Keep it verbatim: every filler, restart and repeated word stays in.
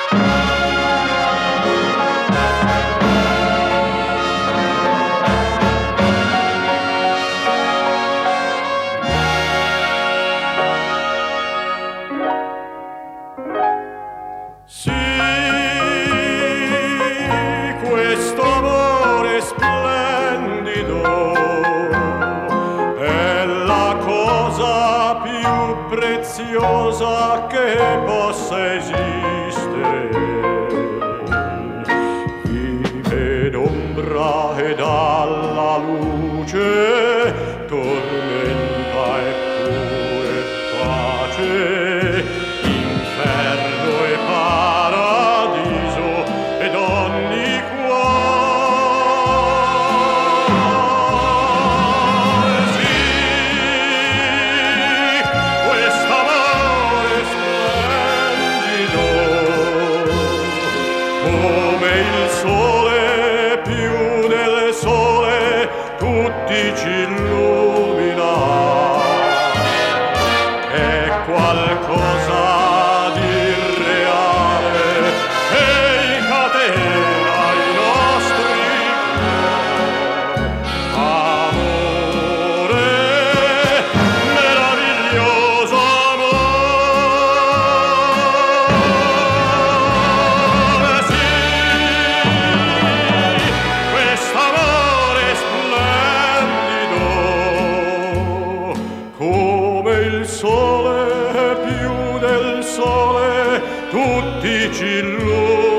preziosa che possa esistere, vive d'ombra e dalla luce, tormenta e pure pace, inferno e paradiso ed ogni ci illumina, è qualcosa di reale e incatena i nostri amore, meraviglioso amore, sì, quest'amore splendido come il sole, più del sole, tutti ci illumina.